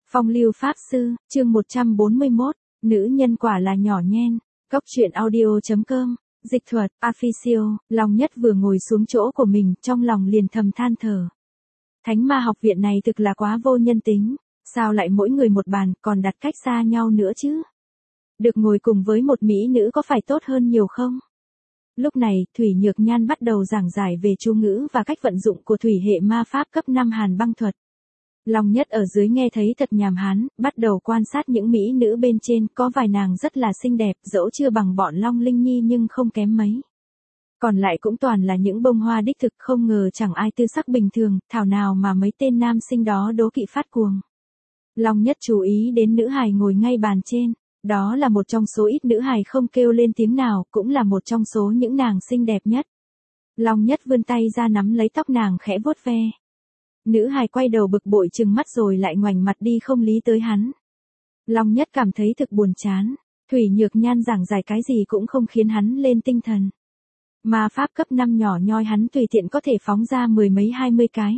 Phong lưu pháp sư, chương 141, nữ nhân quả là nhỏ nhen. Cốc truyện audio.com, dịch thuật, official. Long Nhất vừa ngồi xuống chỗ của mình, trong lòng liền thầm than thở. Thánh ma học viện này thực là quá vô nhân tính, sao lại mỗi người một bàn, còn đặt cách xa nhau nữa chứ? Được ngồi cùng với một mỹ nữ có phải tốt hơn nhiều không? Lúc này, Thủy Nhược Nhan bắt đầu giảng giải về chú ngữ và cách vận dụng của thủy hệ ma pháp cấp 5 hàn băng thuật. Long Nhất ở dưới nghe thấy thật nhàm hán, bắt đầu quan sát những mỹ nữ bên trên, có vài nàng rất là xinh đẹp, dẫu chưa bằng bọn Long Linh Nhi nhưng không kém mấy. Còn lại cũng toàn là những bông hoa đích thực, không ngờ chẳng ai tư sắc bình thường, thảo nào mà mấy tên nam sinh đó đố kỵ phát cuồng. Long Nhất chú ý đến nữ hài ngồi ngay bàn trên, đó là một trong số ít nữ hài không kêu lên tiếng nào, cũng là một trong số những nàng xinh đẹp nhất. Long Nhất vươn tay ra nắm lấy tóc nàng khẽ vuốt ve. Nữ hài quay đầu bực bội trừng mắt rồi lại ngoảnh mặt đi không lý tới hắn. Long Nhất cảm thấy thực buồn chán, Thủy Nhược Nhan giảng giải cái gì cũng không khiến hắn lên tinh thần. Ma pháp cấp 5 nhỏ nhoi hắn tùy tiện có thể phóng ra 10 mấy 20 cái.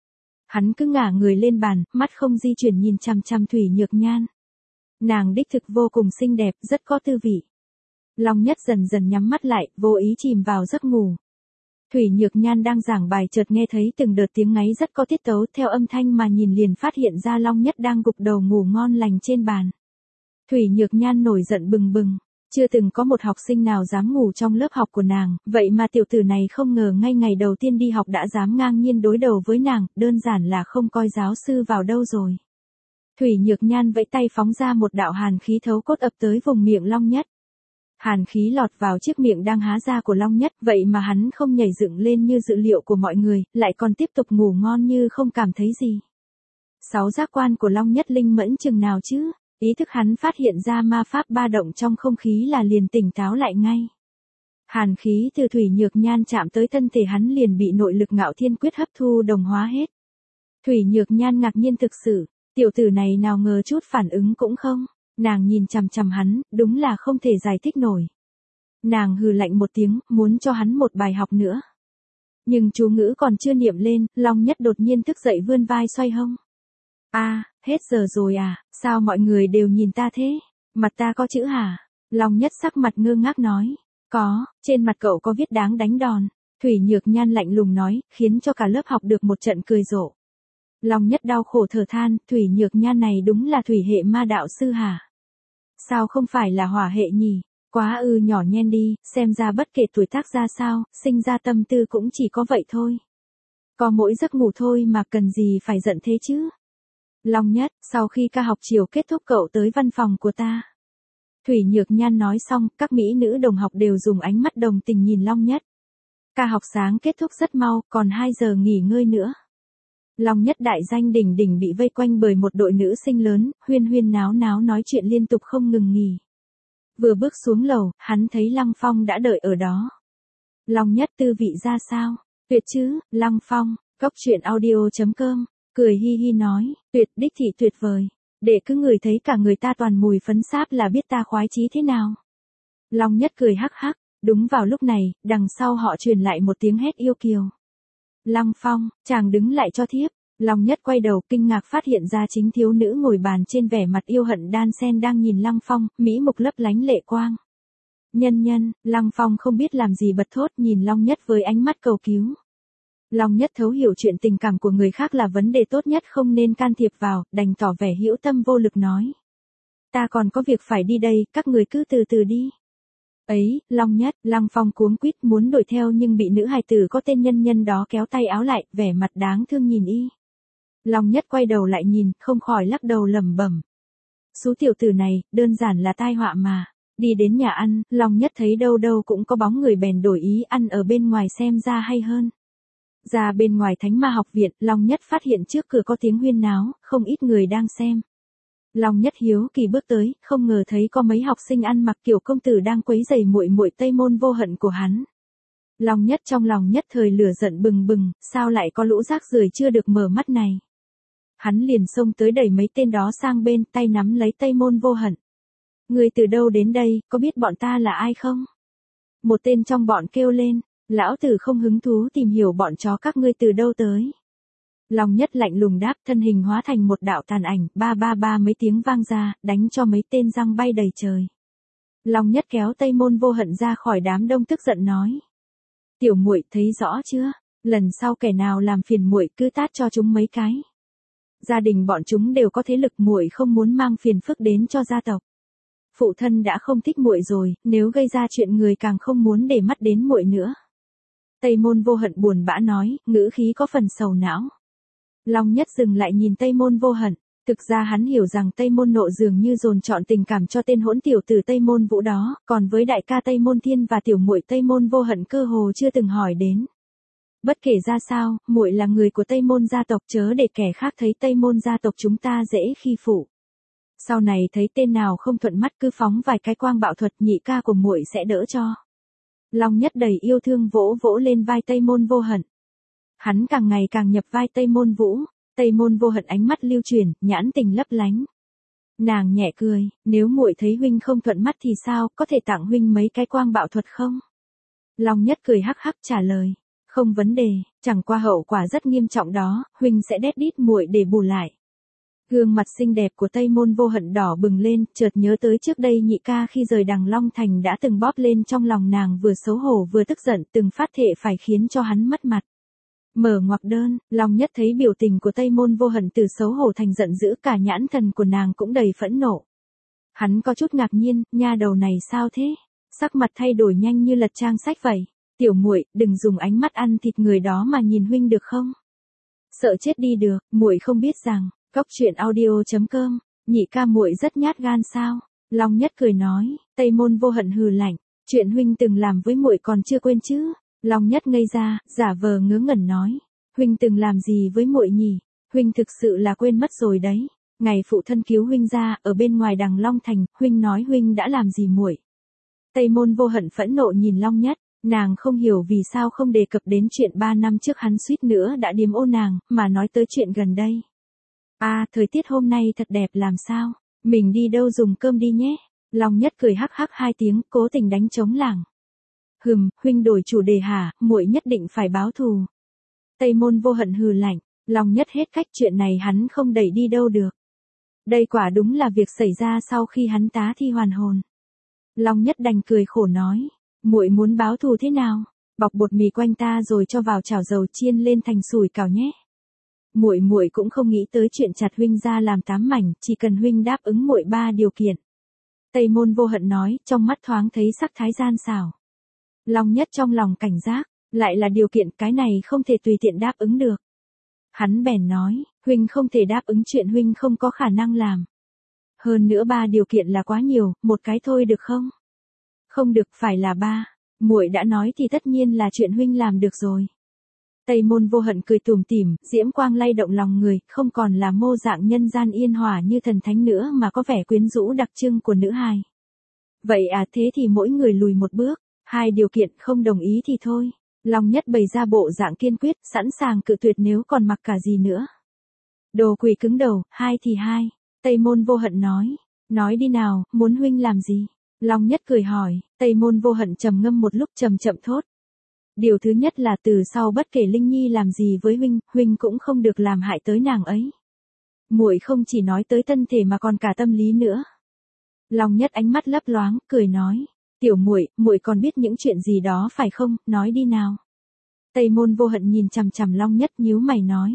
Hắn cứ ngả người lên bàn, mắt không di chuyển nhìn chằm chằm Thủy Nhược Nhan. Nàng đích thực vô cùng xinh đẹp, rất có tư vị. Long Nhất dần dần nhắm mắt lại, vô ý chìm vào giấc ngủ. Thủy Nhược Nhan đang giảng bài chợt nghe thấy từng đợt tiếng ngáy rất có tiết tấu, theo âm thanh mà nhìn liền phát hiện ra Long Nhất đang gục đầu ngủ ngon lành trên bàn. Thủy Nhược Nhan nổi giận bừng bừng, chưa từng có một học sinh nào dám ngủ trong lớp học của nàng, vậy mà tiểu tử này không ngờ ngay ngày đầu tiên đi học đã dám ngang nhiên đối đầu với nàng, đơn giản là không coi giáo sư vào đâu rồi. Thủy Nhược Nhan vẫy tay phóng ra một đạo hàn khí thấu cốt ập tới vùng miệng Long Nhất. Hàn khí lọt vào chiếc miệng đang há ra của Long Nhất, vậy mà hắn không nhảy dựng lên như dự liệu của mọi người, lại còn tiếp tục ngủ ngon như không cảm thấy gì. Sáu giác quan của Long Nhất linh mẫn chừng nào chứ, ý thức hắn phát hiện ra ma pháp ba động trong không khí là liền tỉnh táo lại ngay. Hàn khí từ Thủy Nhược Nhan chạm tới thân thể hắn liền bị nội lực Ngạo Thiên Quyết hấp thu đồng hóa hết. Thủy Nhược Nhan ngạc nhiên thực sự, tiểu tử này nào ngờ chút phản ứng cũng không. Nàng nhìn chằm chằm hắn, đúng là không thể giải thích nổi. Nàng hừ lạnh một tiếng, muốn cho hắn một bài học nữa. Nhưng chú ngữ còn chưa niệm lên, Long Nhất đột nhiên thức dậy vươn vai xoay hông. Hết giờ rồi à, sao mọi người đều nhìn ta thế? Mặt ta có chữ hả? Long Nhất sắc mặt ngơ ngác nói. Có, trên mặt cậu có viết đáng đánh đòn. Thủy Nhược Nhan lạnh lùng nói, khiến cho cả lớp học được một trận cười rộ. Long Nhất đau khổ thở than, Thủy Nhược Nhan này đúng là thủy hệ ma đạo sư hả? Sao không phải là hỏa hệ nhỉ? Quá nhỏ nhen đi, xem ra bất kể tuổi tác ra sao, sinh ra tâm tư cũng chỉ có vậy thôi. Có mỗi giấc ngủ thôi mà cần gì phải giận thế chứ? Long Nhất, sau khi ca học chiều kết thúc cậu tới văn phòng của ta. Thủy Nhược Nhan nói xong, các mỹ nữ đồng học đều dùng ánh mắt đồng tình nhìn Long Nhất. Ca học sáng kết thúc rất mau, còn 2 giờ nghỉ ngơi nữa. Long Nhất đại danh đỉnh đỉnh bị vây quanh bởi một đội nữ sinh lớn, huyên huyên náo náo nói chuyện liên tục không ngừng nghỉ. Vừa bước xuống lầu, hắn thấy Lăng Phong đã đợi ở đó. Long Nhất tư vị ra sao? Tuyệt chứ, Lăng Phong, cốc truyện audio.com, cười hi hi nói, tuyệt đích thị tuyệt vời. Để cứ ngửi thấy cả người ta toàn mùi phấn sáp là biết ta khoái chí thế nào. Long Nhất cười hắc hắc, đúng vào lúc này, đằng sau họ truyền lại một tiếng hét yêu kiều. Lăng Phong, chàng đứng lại cho thiếp. Long Nhất quay đầu kinh ngạc phát hiện ra chính thiếu nữ ngồi bàn trên vẻ mặt yêu hận đan sen đang nhìn Lăng Phong, mỹ mục lấp lánh lệ quang. Nhân, Lăng Phong không biết làm gì bật thốt nhìn Long Nhất với ánh mắt cầu cứu. Long Nhất thấu hiểu chuyện tình cảm của người khác là vấn đề tốt nhất không nên can thiệp vào, đành tỏ vẻ hữu tâm vô lực nói. Ta còn có việc phải đi đây, các người cứ từ từ đi. Ấy, Long Nhất, Lăng Phong cuống quýt muốn đuổi theo nhưng bị nữ hài tử có tên nhân đó kéo tay áo lại, vẻ mặt đáng thương nhìn y. Long Nhất quay đầu lại nhìn, không khỏi lắc đầu lẩm bẩm. Số tiểu tử này, đơn giản là tai họa mà. Đi đến nhà ăn, Long Nhất thấy đâu đâu cũng có bóng người bèn đổi ý ăn ở bên ngoài xem ra hay hơn. Ra bên ngoài Thánh Ma học viện, Long Nhất phát hiện trước cửa có tiếng huyên náo, không ít người đang xem. Long Nhất hiếu kỳ bước tới, không ngờ thấy có mấy học sinh ăn mặc kiểu công tử đang quấy rầy muội muội Tây Môn Vô Hận của hắn. Long Nhất trong lòng nhất thời lửa giận bừng bừng, sao lại có lũ rác rưởi chưa được mở mắt này. Hắn liền xông tới đẩy mấy tên đó sang bên, tay nắm lấy Tây Môn Vô Hận. Người từ đâu đến đây, có biết bọn ta là ai không? Một tên trong bọn kêu lên, lão tử không hứng thú tìm hiểu bọn chó các ngươi từ đâu tới. Long Nhất lạnh lùng đáp, thân hình hóa thành một đạo tàn ảnh, ba ba ba mấy tiếng vang ra, đánh cho mấy tên răng bay đầy trời. Long Nhất kéo Tây Môn Vô Hận ra khỏi đám đông tức giận nói. Tiểu muội thấy rõ chưa? Lần sau kẻ nào làm phiền muội cứ tát cho chúng mấy cái. Gia đình bọn chúng đều có thế lực, muội không muốn mang phiền phức đến cho gia tộc. Phụ thân đã không thích muội rồi, nếu gây ra chuyện người càng không muốn để mắt đến muội nữa. Tây Môn Vô Hận buồn bã nói, ngữ khí có phần sầu não. Long Nhất dừng lại nhìn Tây Môn Vô Hận, thực ra hắn hiểu rằng Tây Môn Nộ dường như dồn trọn tình cảm cho tên hỗn tiểu tử Tây Môn Vũ đó, còn với đại ca Tây Môn Thiên và tiểu muội Tây Môn Vô Hận cơ hồ chưa từng hỏi đến. Bất kể ra sao, muội là người của Tây Môn gia tộc, chớ để kẻ khác thấy Tây Môn gia tộc chúng ta dễ khi phụ. Sau này thấy tên nào không thuận mắt cứ phóng vài cái quang bạo thuật, nhị ca của muội sẽ đỡ cho. Long Nhất đầy yêu thương vỗ vỗ lên vai Tây Môn Vô Hận. Hắn càng ngày càng nhập vai Tây Môn Vũ, Tây Môn Vô Hận ánh mắt lưu chuyển, nhãn tình lấp lánh. Nàng nhẹ cười, nếu muội thấy huynh không thuận mắt thì sao, có thể tặng huynh mấy cái quang bạo thuật không? Long Nhất cười hắc hắc trả lời, không vấn đề, chẳng qua hậu quả rất nghiêm trọng đó, huynh sẽ đét đít muội để bù lại. Gương mặt xinh đẹp của Tây Môn Vô Hận đỏ bừng lên, chợt nhớ tới trước đây nhị ca khi rời Đằng Long Thành đã từng bóp lên trong lòng nàng, vừa xấu hổ vừa tức giận, từng phát thệ phải khiến cho hắn mất mặt. Mở ngoặc đơn, Long Nhất thấy biểu tình của Tây Môn Vô Hận từ xấu hổ thành giận dữ, cả nhãn thần của nàng cũng đầy phẫn nộ. Hắn có chút ngạc nhiên, nha đầu này sao thế? Sắc mặt thay đổi nhanh như lật trang sách vậy. Tiểu muội, đừng dùng ánh mắt ăn thịt người đó mà nhìn huynh được không? Sợ chết đi được, muội không biết rằng, Cóc truyện audio.com, nhị ca muội rất nhát gan sao? Long Nhất cười nói, Tây Môn Vô Hận hừ lạnh, chuyện huynh từng làm với muội còn chưa quên chứ? Long Nhất ngây ra, giả vờ ngớ ngẩn nói, huynh từng làm gì với muội nhỉ? Huynh thực sự là quên mất rồi đấy. Ngày phụ thân cứu huynh ra, ở bên ngoài Đằng Long Thành, huynh nói huynh đã làm gì muội? Tây Môn Vô Hận phẫn nộ nhìn Long Nhất, nàng không hiểu vì sao không đề cập đến chuyện 3 năm trước hắn suýt nữa đã điếm ô nàng, mà nói tới chuyện gần đây. Thời tiết hôm nay thật đẹp làm sao? Mình đi đâu dùng cơm đi nhé? Long Nhất cười hắc hắc 2 tiếng, cố tình đánh trống lảng. Huynh đổi chủ đề hả, muội nhất định phải báo thù. Tây Môn Vô Hận hừ lạnh, Long Nhất hết cách, chuyện này hắn không đẩy đi đâu được. Đây quả đúng là việc xảy ra sau khi hắn tá thi hoàn hồn. Long Nhất đành cười khổ nói, muội muốn báo thù thế nào? Bọc bột mì quanh ta rồi cho vào chảo dầu chiên lên thành sủi cảo nhé. Muội cũng không nghĩ tới chuyện chặt huynh ra làm 8 mảnh, chỉ cần huynh đáp ứng muội 3 điều kiện. Tây Môn Vô Hận nói, trong mắt thoáng thấy sắc thái gian xảo. Long Nhất trong lòng cảnh giác, lại là điều kiện, cái này không thể tùy tiện đáp ứng được. Hắn bèn nói, huynh không thể đáp ứng chuyện huynh không có khả năng làm. Hơn nữa 3 điều kiện là quá nhiều, một cái thôi được không? Không được, phải là 3. Muội đã nói thì tất nhiên là chuyện huynh làm được rồi. Tây Môn Vô Hận cười tủm tỉm, diễm quang lay động lòng người, không còn là mô dạng nhân gian yên hòa như thần thánh nữa mà có vẻ quyến rũ đặc trưng của nữ hài. Vậy thế thì mỗi người lùi một bước, 2 điều kiện, không đồng ý thì thôi. Long Nhất bày ra bộ dạng kiên quyết, sẵn sàng cự tuyệt nếu còn mặc cả gì nữa. Đồ quỷ cứng đầu, 2 thì 2. Tây Môn Vô Hận nói đi nào, muốn huynh làm gì? Long Nhất cười hỏi, Tây Môn Vô Hận trầm ngâm một lúc chậm thốt. Điều thứ nhất là từ sau bất kể Linh Nhi làm gì với huynh cũng không được làm hại tới nàng ấy. Muội không chỉ nói tới thân thể mà còn cả tâm lý nữa. Long Nhất ánh mắt lấp loáng, cười nói, tiểu muội còn biết những chuyện gì đó phải không, nói đi nào. Tây Môn Vô Hận nhìn chằm chằm Long Nhất nhíu mày nói.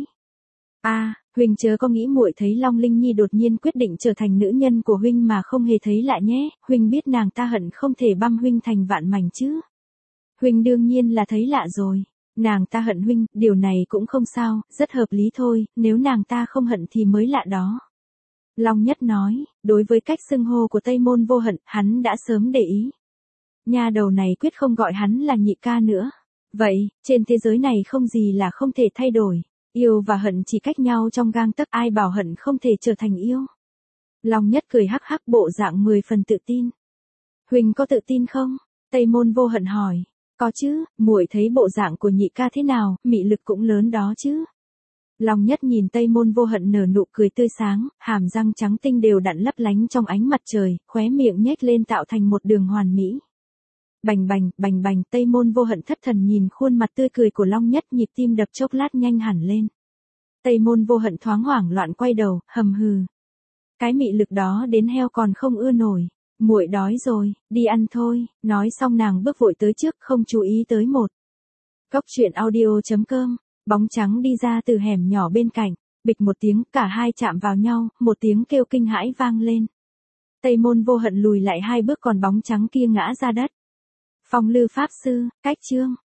Huynh chớ có nghĩ muội thấy Long Linh Nhi đột nhiên quyết định trở thành nữ nhân của huynh mà không hề thấy lạ nhé, huynh biết nàng ta hận không thể băm huynh thành vạn mảnh chứ. Huynh đương nhiên là thấy lạ rồi, nàng ta hận huynh, điều này cũng không sao, rất hợp lý thôi, nếu nàng ta không hận thì mới lạ đó. Long Nhất nói, đối với cách xưng hô của Tây Môn Vô Hận, hắn đã sớm để ý. Nha đầu này quyết không gọi hắn là nhị ca nữa. Vậy, trên thế giới này không gì là không thể thay đổi. Yêu và hận chỉ cách nhau trong gang tấc, ai bảo hận không thể trở thành yêu. Long Nhất cười hắc hắc bộ dạng 10 phần tự tin. Huynh có tự tin không? Tây Môn Vô Hận hỏi. Có chứ, muội thấy bộ dạng của nhị ca thế nào, mị lực cũng lớn đó chứ. Long Nhất nhìn Tây Môn Vô Hận nở nụ cười tươi sáng, hàm răng trắng tinh đều đặn lấp lánh trong ánh mặt trời, khóe miệng nhếch lên tạo thành một đường hoàn mỹ. Bành bành, Tây Môn Vô Hận thất thần nhìn khuôn mặt tươi cười của Long Nhất, nhịp tim đập chốc lát nhanh hẳn lên. Tây Môn Vô Hận thoáng hoảng loạn quay đầu, hầm hừ. Cái mị lực đó đến heo còn không ưa nổi. Muội đói rồi, đi ăn thôi, nói xong nàng bước vội tới trước không chú ý tới một. Góc truyện audio.com, bóng trắng đi ra từ hẻm nhỏ bên cạnh, bịch một tiếng, cả hai chạm vào nhau, một tiếng kêu kinh hãi vang lên. Tây Môn Vô Hận lùi lại 2 bước còn bóng trắng kia ngã ra đất. Phong Lư Pháp Sư, cách chương.